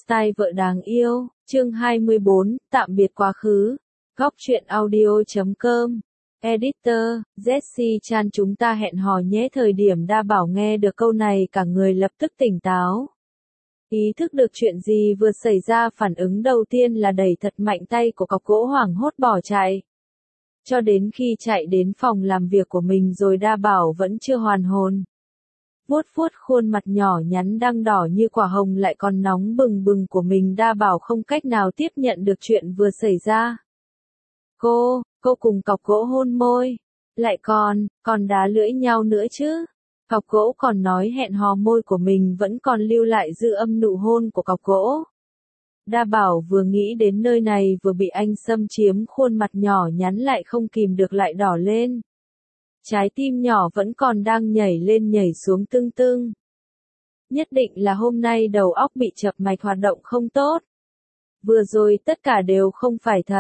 Style vợ đáng yêu, chương 24, tạm biệt quá khứ. Góc truyện audio.com. Editor, Jessie Chan, chúng ta hẹn hò nhé. Thời điểm Đa Bảo nghe được câu này cả người lập tức tỉnh táo. Ý thức được chuyện gì vừa xảy ra, phản ứng đầu tiên là đẩy thật mạnh tay của cọc gỗ, hoảng hốt bỏ chạy. Cho đến khi chạy đến phòng làm việc của mình rồi Đa Bảo vẫn chưa hoàn hồn. Vuốt vuốt khuôn mặt nhỏ nhắn đang đỏ như quả hồng lại còn nóng bừng bừng của mình, Đa Bảo không cách nào tiếp nhận được chuyện vừa xảy ra. Cô cùng cọc gỗ hôn môi, lại còn đá lưỡi nhau nữa chứ. Cọc gỗ còn nói hẹn hò, môi của mình vẫn còn lưu lại dư âm nụ hôn của cọc gỗ. Đa Bảo vừa nghĩ đến nơi này vừa bị anh xâm chiếm, khuôn mặt nhỏ nhắn lại không kìm được lại đỏ lên. Trái tim nhỏ vẫn còn đang nhảy lên nhảy xuống tưng tưng. Nhất định là hôm nay đầu óc bị chập mạch, hoạt động không tốt. Vừa rồi tất cả đều không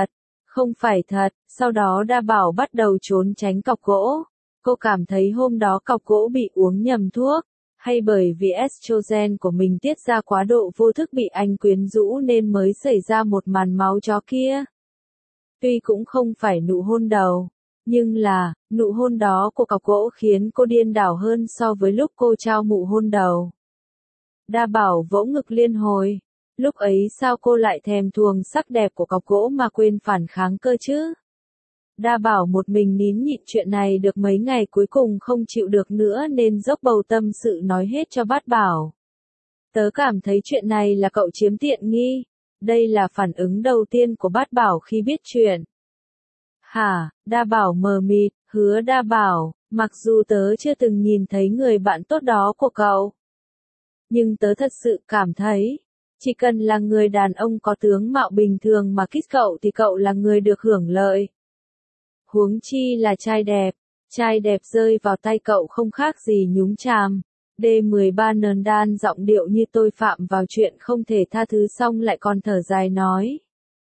phải thật. Sau đó Đa Bảo bắt đầu trốn tránh cọc gỗ. Cô cảm thấy hôm đó cọc gỗ bị uống nhầm thuốc, hay bởi vì estrogen của mình tiết ra quá độ, vô thức bị anh quyến rũ nên mới xảy ra một màn máu chó kia. Tuy cũng không phải nụ hôn đầu, nhưng là, nụ hôn đó của cọc gỗ khiến cô điên đảo hơn so với lúc cô trao nụ hôn đầu. Đa Bảo vỗ ngực liên hồi. Lúc ấy sao cô lại thèm thuồng sắc đẹp của cọc gỗ mà quên phản kháng cơ chứ? Đa Bảo một mình nín nhịn chuyện này được mấy ngày, cuối cùng không chịu được nữa nên dốc bầu tâm sự nói hết cho Bát Bảo. Tớ cảm thấy chuyện này là cậu chiếm tiện nghi. Đây là phản ứng đầu tiên của Bát Bảo khi biết chuyện. Hả? Đa Bảo mờ mịt, Hứa Đa Bảo, mặc dù tớ chưa từng nhìn thấy người bạn tốt đó của cậu, nhưng tớ thật sự cảm thấy, chỉ cần là người đàn ông có tướng mạo bình thường mà kiss cậu thì cậu là người được hưởng lợi. Huống chi là trai đẹp rơi vào tay cậu không khác gì nhúng chàm. D13 nờn đan giọng điệu như tôi phạm vào chuyện không thể tha thứ, xong lại còn thở dài nói.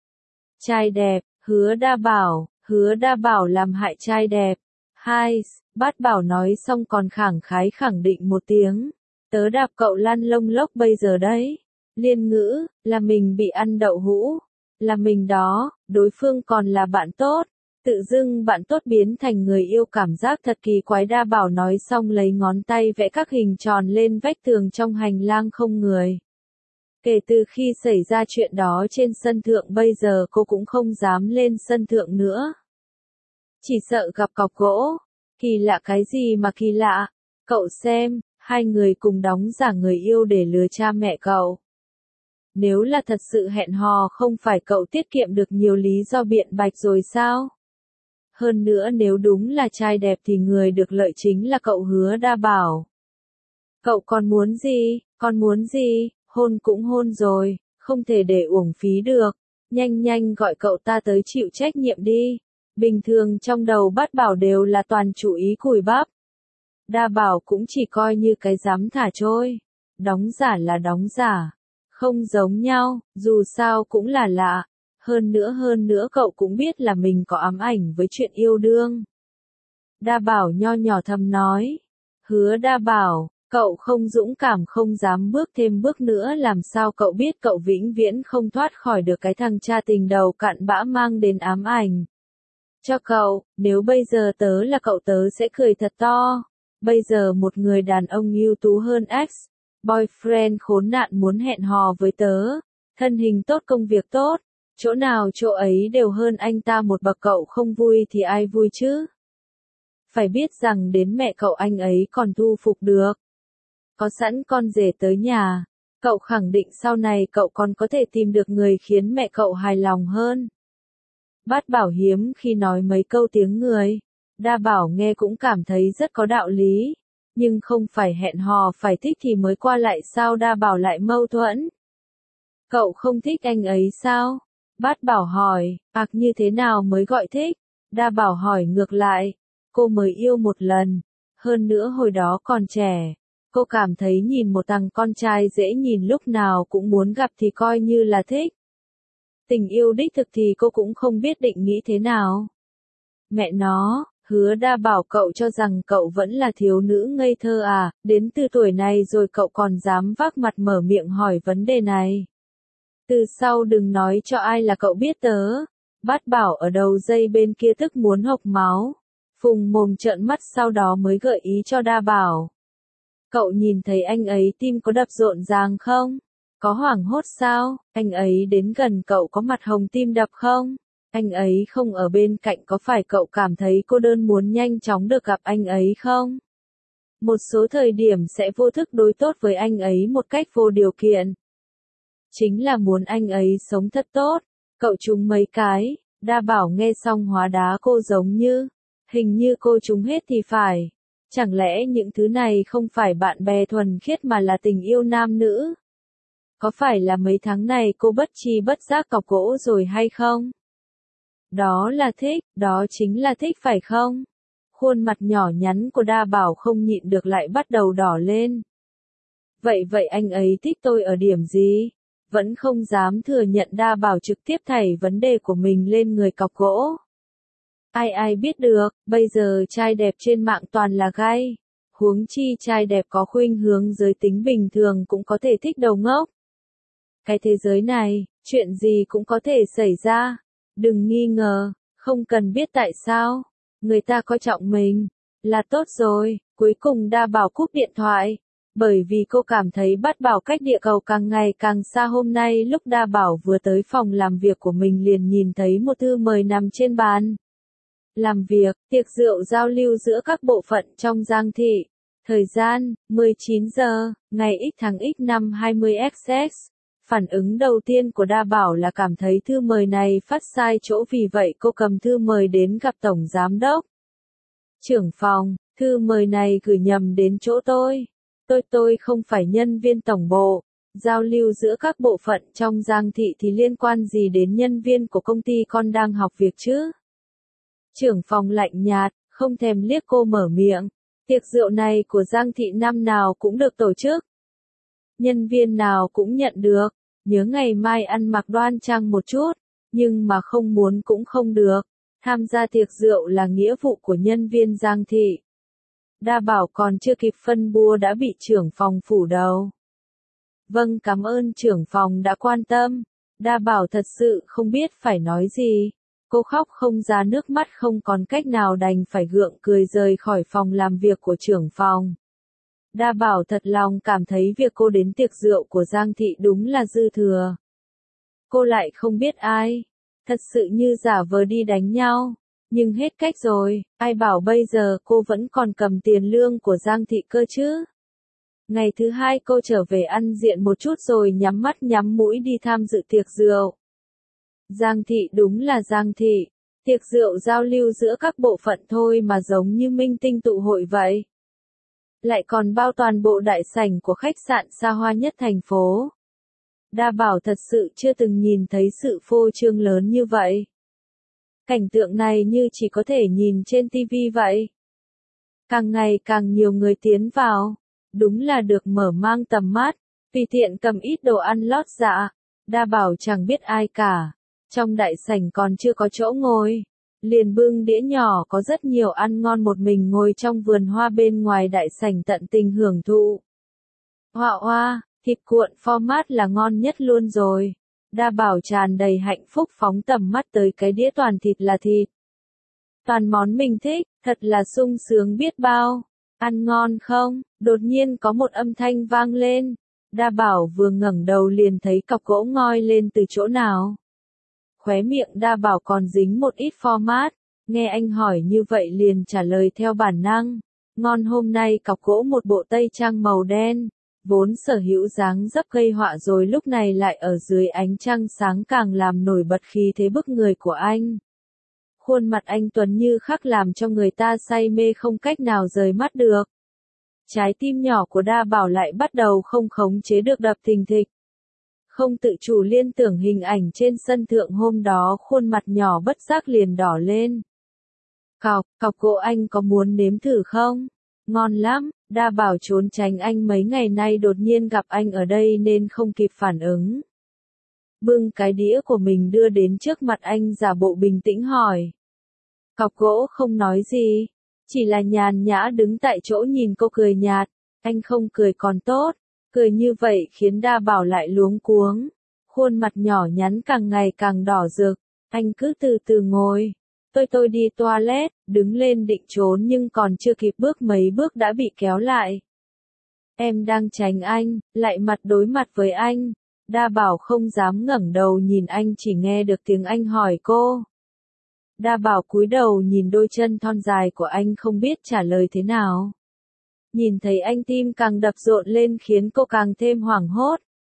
Trai đẹp, Hứa Đa Bảo làm hại trai đẹp. Hai, Bát Bảo nói xong còn khẳng khái khẳng định một tiếng. Tớ đạp cậu lăn lông lốc bây giờ đấy. Liên ngữ, là mình bị ăn đậu hũ. Là mình đó, đối phương còn là bạn tốt. Tự dưng bạn tốt biến thành người yêu, cảm giác thật kỳ quái. Đa Bảo nói xong lấy ngón tay vẽ các hình tròn lên vách tường trong hành lang không người. Kể từ khi xảy ra chuyện đó trên sân thượng, bây giờ cô cũng không dám lên sân thượng nữa. Chỉ sợ gặp cọc gỗ. Kỳ lạ cái gì mà kỳ lạ? Cậu xem, hai người cùng đóng giả người yêu để lừa cha mẹ cậu. Nếu là thật sự hẹn hò, không phải cậu tiết kiệm được nhiều lý do biện bạch rồi sao? Hơn nữa nếu đúng là trai đẹp thì người được lợi chính là cậu Hứa Đa Bảo. Cậu còn muốn gì? Hôn cũng hôn rồi, không thể để uổng phí được. Nhanh gọi cậu ta tới chịu trách nhiệm đi. Bình thường trong đầu Bát Bảo đều là toàn chủ ý cùi bắp. Đa Bảo cũng chỉ coi như cái dám thả trôi. Đóng giả là đóng giả. Không giống nhau, dù sao cũng là lạ. Hơn nữa cậu cũng biết là mình có ám ảnh với chuyện yêu đương. Đa Bảo nho nhỏ thầm nói. Hứa Đa Bảo, cậu không dũng cảm, không dám bước thêm bước nữa, làm sao cậu biết cậu vĩnh viễn không thoát khỏi được cái thằng cha tình đầu cặn bã mang đến ám ảnh. Cho cậu, nếu bây giờ tớ là cậu tớ sẽ cười thật to. Bây giờ một người đàn ông ưu tú hơn boyfriend khốn nạn muốn hẹn hò với tớ. Thân hình tốt, công việc tốt. Chỗ nào chỗ ấy đều hơn anh ta một bậc, cậu không vui thì ai vui chứ? Phải biết rằng đến mẹ cậu anh ấy còn thu phục được. Có sẵn con rể tới nhà, cậu khẳng định sau này cậu còn có thể tìm được người khiến mẹ cậu hài lòng hơn. Bát Bảo hiếm khi nói mấy câu tiếng người. Đa Bảo nghe cũng cảm thấy rất có đạo lý. Nhưng không phải hẹn hò phải thích thì mới qua lại sao? Đa Bảo lại mâu thuẫn. Cậu không thích anh ấy sao? Bát Bảo hỏi, như thế nào mới gọi thích? Đa Bảo hỏi ngược lại, cô mới yêu một lần, hơn nữa hồi đó còn trẻ. Cô cảm thấy nhìn một thằng con trai dễ nhìn lúc nào cũng muốn gặp thì coi như là thích. Tình yêu đích thực thì cô cũng không biết định nghĩ thế nào. Mẹ nó, Hứa Đa Bảo, cậu cho rằng cậu vẫn là thiếu nữ ngây thơ à? Đến từ tuổi này rồi cậu còn dám vác mặt mở miệng hỏi vấn đề này. Từ sau đừng nói cho ai là cậu biết tớ. Bát Bảo ở đầu dây bên kia tức muốn hộc máu. Phùng mồm trợn mắt sau đó mới gợi ý cho Đa Bảo. Cậu nhìn thấy anh ấy tim có đập rộn ràng không? Có hoảng hốt sao? Anh ấy đến gần cậu có mặt hồng tim đập không? Anh ấy không ở bên cạnh có phải cậu cảm thấy cô đơn muốn nhanh chóng được gặp anh ấy không? Một số thời điểm sẽ vô thức đối tốt với anh ấy một cách vô điều kiện. Chính là muốn anh ấy sống thật tốt. Cậu trúng mấy cái. Đa Bảo nghe xong hóa đá cô giống như. Hình như cô trúng hết thì phải. Chẳng lẽ những thứ này không phải bạn bè thuần khiết mà là tình yêu nam nữ? Có phải là mấy tháng này cô bất tri bất giác cọc gỗ rồi hay không? Đó là thích, đó chính là thích phải không? Khuôn mặt nhỏ nhắn của Đa Bảo không nhịn được lại bắt đầu đỏ lên. Vậy anh ấy thích tôi ở điểm gì? Vẫn không dám thừa nhận. Đa Bảo trực tiếp thảy vấn đề của mình lên người cọc gỗ. Ai biết được, bây giờ trai đẹp trên mạng toàn là gay. Huống chi trai đẹp có khuynh hướng giới tính bình thường cũng có thể thích đầu ngốc. Cái thế giới này, chuyện gì cũng có thể xảy ra. Đừng nghi ngờ, không cần biết tại sao. Người ta coi trọng mình, là tốt rồi. Cuối cùng Đa Bảo cúp điện thoại. Bởi vì cô cảm thấy Bát Bảo cách địa cầu càng ngày càng xa. Hôm nay lúc Đa Bảo vừa tới phòng làm việc của mình liền nhìn thấy một thư mời nằm trên bàn. Làm việc, tiệc rượu giao lưu giữa các bộ phận trong Giang Thị. Thời gian, 19 giờ, ngày X tháng X năm 20XX. Phản ứng đầu tiên của Đa Bảo là cảm thấy thư mời này phát sai chỗ, vì vậy cô cầm thư mời đến gặp Tổng Giám Đốc. Trưởng phòng, thư mời này gửi nhầm đến chỗ tôi. Tôi không phải nhân viên tổng bộ. Giao lưu giữa các bộ phận trong Giang Thị thì liên quan gì đến nhân viên của công ty con đang học việc chứ? Trưởng phòng lạnh nhạt, không thèm liếc cô mở miệng. Tiệc rượu này của Giang Thị năm nào cũng được tổ chức. Nhân viên nào cũng nhận được. Nhớ ngày mai ăn mặc đoan trang một chút. Nhưng mà không muốn cũng không được. Tham gia tiệc rượu là nghĩa vụ của nhân viên Giang Thị. Đa Bảo còn chưa kịp phân bua đã bị trưởng phòng phủ đầu. Vâng, cảm ơn trưởng phòng đã quan tâm. Đa Bảo thật sự không biết phải nói gì. Cô khóc không ra nước mắt, không còn cách nào đành phải gượng cười rời khỏi phòng làm việc của trưởng phòng. Đa Bảo thật lòng cảm thấy việc cô đến tiệc rượu của Giang Thị đúng là dư thừa. Cô lại không biết ai. Thật sự như giả vờ đi đánh nhau. Nhưng hết cách rồi, ai bảo bây giờ cô vẫn còn cầm tiền lương của Giang Thị cơ chứ. Ngày thứ hai cô trở về ăn diện một chút rồi nhắm mắt nhắm mũi đi tham dự tiệc rượu. Giang Thị đúng là Giang Thị. Tiệc rượu giao lưu giữa các bộ phận thôi mà giống như minh tinh tụ hội vậy. Lại còn bao toàn bộ đại sảnh của khách sạn xa hoa nhất thành phố. Đa Bảo thật sự chưa từng nhìn thấy sự phô trương lớn như vậy. Cảnh tượng này như chỉ có thể nhìn trên TV vậy. Càng ngày càng nhiều người tiến vào. Đúng là được mở mang tầm mắt. Tùy tiện cầm ít đồ ăn lót dạ. Đa Bảo chẳng biết ai cả. Trong đại sảnh còn chưa có chỗ ngồi. Liền bưng đĩa nhỏ có rất nhiều ăn ngon một mình ngồi trong vườn hoa bên ngoài đại sảnh tận tình hưởng thụ. Hoa, thịt cuộn format là ngon nhất luôn rồi. Đa Bảo tràn đầy hạnh phúc phóng tầm mắt tới cái đĩa toàn thịt là thịt. Toàn món mình thích, thật là sung sướng biết bao. Ăn ngon không? Đột nhiên có một âm thanh vang lên. Đa Bảo vừa ngẩng đầu liền thấy cọc gỗ ngoi lên từ chỗ nào. Khóe miệng Đa Bảo còn dính một ít format. Nghe anh hỏi như vậy liền trả lời theo bản năng. Ngon. Hôm nay cọc gỗ một bộ tây trang màu đen. Vốn sở hữu dáng dấp gây họa rồi lúc này lại ở dưới ánh trăng sáng càng làm nổi bật khí thế bức người của anh. Khuôn mặt anh tuấn như khắc làm cho người ta say mê không cách nào rời mắt được. Trái tim nhỏ của Đa Bảo lại bắt đầu không khống chế được đập thình thịch. Không tự chủ liên tưởng hình ảnh trên sân thượng hôm đó, khuôn mặt nhỏ bất giác liền đỏ lên. Cọc gỗ anh có muốn nếm thử không? Ngon lắm. Đa Bảo trốn tránh anh mấy ngày nay, đột nhiên gặp anh ở đây nên không kịp phản ứng. Bưng cái đĩa của mình đưa đến trước mặt anh, giả bộ bình tĩnh hỏi. Cọc gỗ không nói gì, chỉ là nhàn nhã đứng tại chỗ nhìn cô cười nhạt. Anh không cười còn tốt, cười như vậy khiến Đa Bảo lại luống cuống. Khuôn mặt nhỏ nhắn càng ngày càng đỏ rực. Anh cứ từ từ ngồi. Tôi đi toilet, đứng lên định trốn nhưng còn chưa kịp bước mấy bước đã bị kéo lại. Em đang tránh anh, lại mặt đối mặt với anh. Đa Bảo không dám ngẩng đầu nhìn anh, chỉ nghe được tiếng anh hỏi cô. Đa Bảo cúi đầu nhìn đôi chân thon dài của anh không biết trả lời thế nào. Nhìn thấy anh tim càng đập rộn lên khiến cô càng thêm hoảng hốt.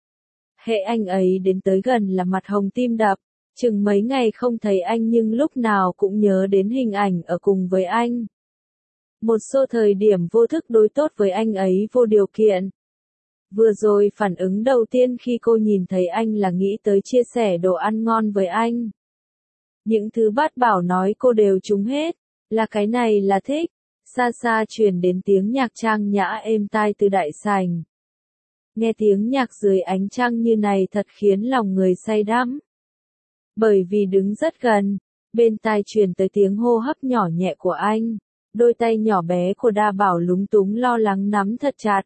Hễ anh ấy đến tới gần là mặt hồng tim đập. Chừng mấy ngày không thấy anh nhưng lúc nào cũng nhớ đến hình ảnh ở cùng với anh. Một số thời điểm vô thức đối tốt với anh ấy vô điều kiện. Vừa rồi phản ứng đầu tiên khi cô nhìn thấy anh là nghĩ tới chia sẻ đồ ăn ngon với anh. Những thứ Bát Bảo nói cô đều trúng hết, là cái này là thích. Xa xa truyền đến tiếng nhạc trang nhã êm tai từ đại sảnh. Nghe tiếng nhạc dưới ánh trăng như này thật khiến lòng người say đắm. Bởi vì đứng rất gần, bên tai truyền tới tiếng hô hấp nhỏ nhẹ của anh. Đôi tay nhỏ bé của Đa Bảo lúng túng lo lắng nắm thật chặt.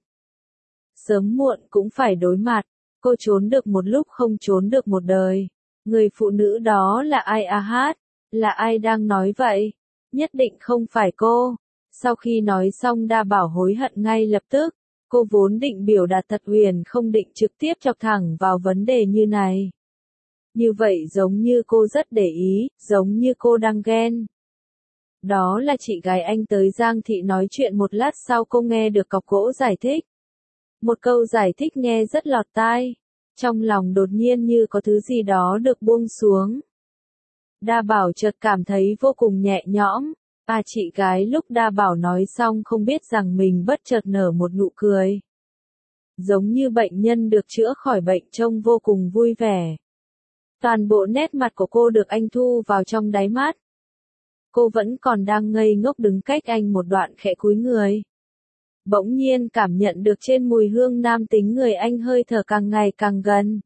Sớm muộn cũng phải đối mặt, cô trốn được một lúc không trốn được một đời. Người phụ nữ đó là ai à hát? Là ai đang nói vậy? Nhất định không phải cô. Sau khi nói xong Đa Bảo hối hận ngay lập tức. Cô vốn định biểu đạt thật huyền không định trực tiếp chọc thẳng vào vấn đề như này. Như vậy giống như cô rất để ý, giống như cô đang ghen. Đó là chị gái anh tới Giang Thị nói chuyện một lát sau cô nghe được cọc gỗ giải thích. Một câu giải thích nghe rất lọt tai. Trong lòng đột nhiên như có thứ gì đó được buông xuống. Đa Bảo chợt cảm thấy vô cùng nhẹ nhõm. Chị gái lúc Đa Bảo nói xong không biết rằng mình bất chợt nở một nụ cười. Giống như bệnh nhân được chữa khỏi bệnh trông vô cùng vui vẻ. Toàn bộ nét mặt của cô được anh thu vào trong đáy mắt. Cô vẫn còn đang ngây ngốc đứng cách anh một đoạn khẽ cúi người. Bỗng nhiên cảm nhận được trên mùi hương nam tính người anh hơi thở càng ngày càng gần.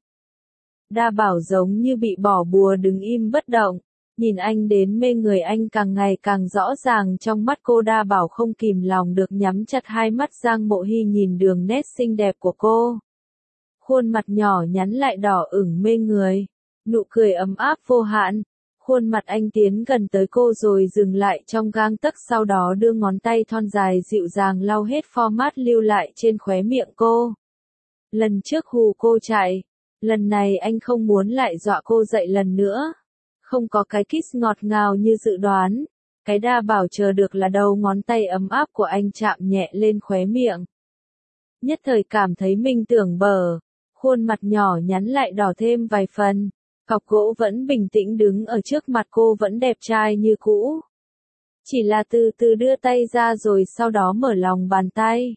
Đa Bảo giống như bị bỏ bùa đứng im bất động. Nhìn anh đến mê người anh càng ngày càng rõ ràng trong mắt cô. Đa Bảo không kìm lòng được nhắm chặt hai mắt. Giang Mộ Hy nhìn đường nét xinh đẹp của cô. Khuôn mặt nhỏ nhắn lại đỏ ửng mê người. Nụ cười ấm áp vô hạn. Khuôn mặt anh tiến gần tới cô rồi dừng lại trong gang tấc, sau đó đưa ngón tay thon dài dịu dàng lau hết format lưu lại trên khóe miệng cô. Lần trước hù cô chạy. Lần này anh không muốn lại dọa cô dậy lần nữa. Không có cái kiss ngọt ngào như dự đoán. Cái Đa Bảo chờ được là đầu ngón tay ấm áp của anh chạm nhẹ lên khóe miệng. Nhất thời cảm thấy mình tưởng bờ. Khuôn mặt nhỏ nhắn lại đỏ thêm vài phần. Cọc gỗ vẫn bình tĩnh đứng ở trước mặt cô, vẫn đẹp trai như cũ. Chỉ là từ từ đưa tay ra rồi sau đó mở lòng bàn tay.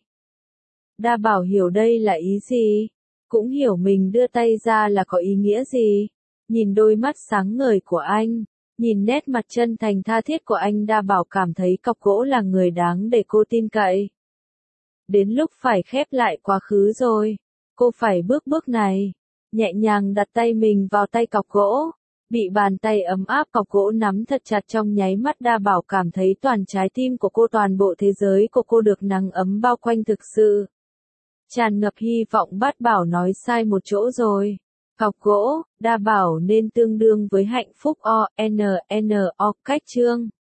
Đa Bảo hiểu đây là ý gì. Cũng hiểu mình đưa tay ra là có ý nghĩa gì. Nhìn đôi mắt sáng ngời của anh. Nhìn nét mặt chân thành tha thiết của anh, Đa Bảo cảm thấy cọc gỗ là người đáng để cô tin cậy. Đến lúc phải khép lại quá khứ rồi. Cô phải bước này. Nhẹ nhàng đặt tay mình vào tay cọc gỗ. Bị bàn tay ấm áp cọc gỗ nắm thật chặt trong nháy mắt, Đa Bảo cảm thấy toàn trái tim của cô, toàn bộ thế giới của cô được nắng ấm bao quanh thực sự. Tràn ngập hy vọng. Bát Bảo nói sai một chỗ rồi. Cọc gỗ, Đa Bảo nên tương đương với hạnh phúc cách chương.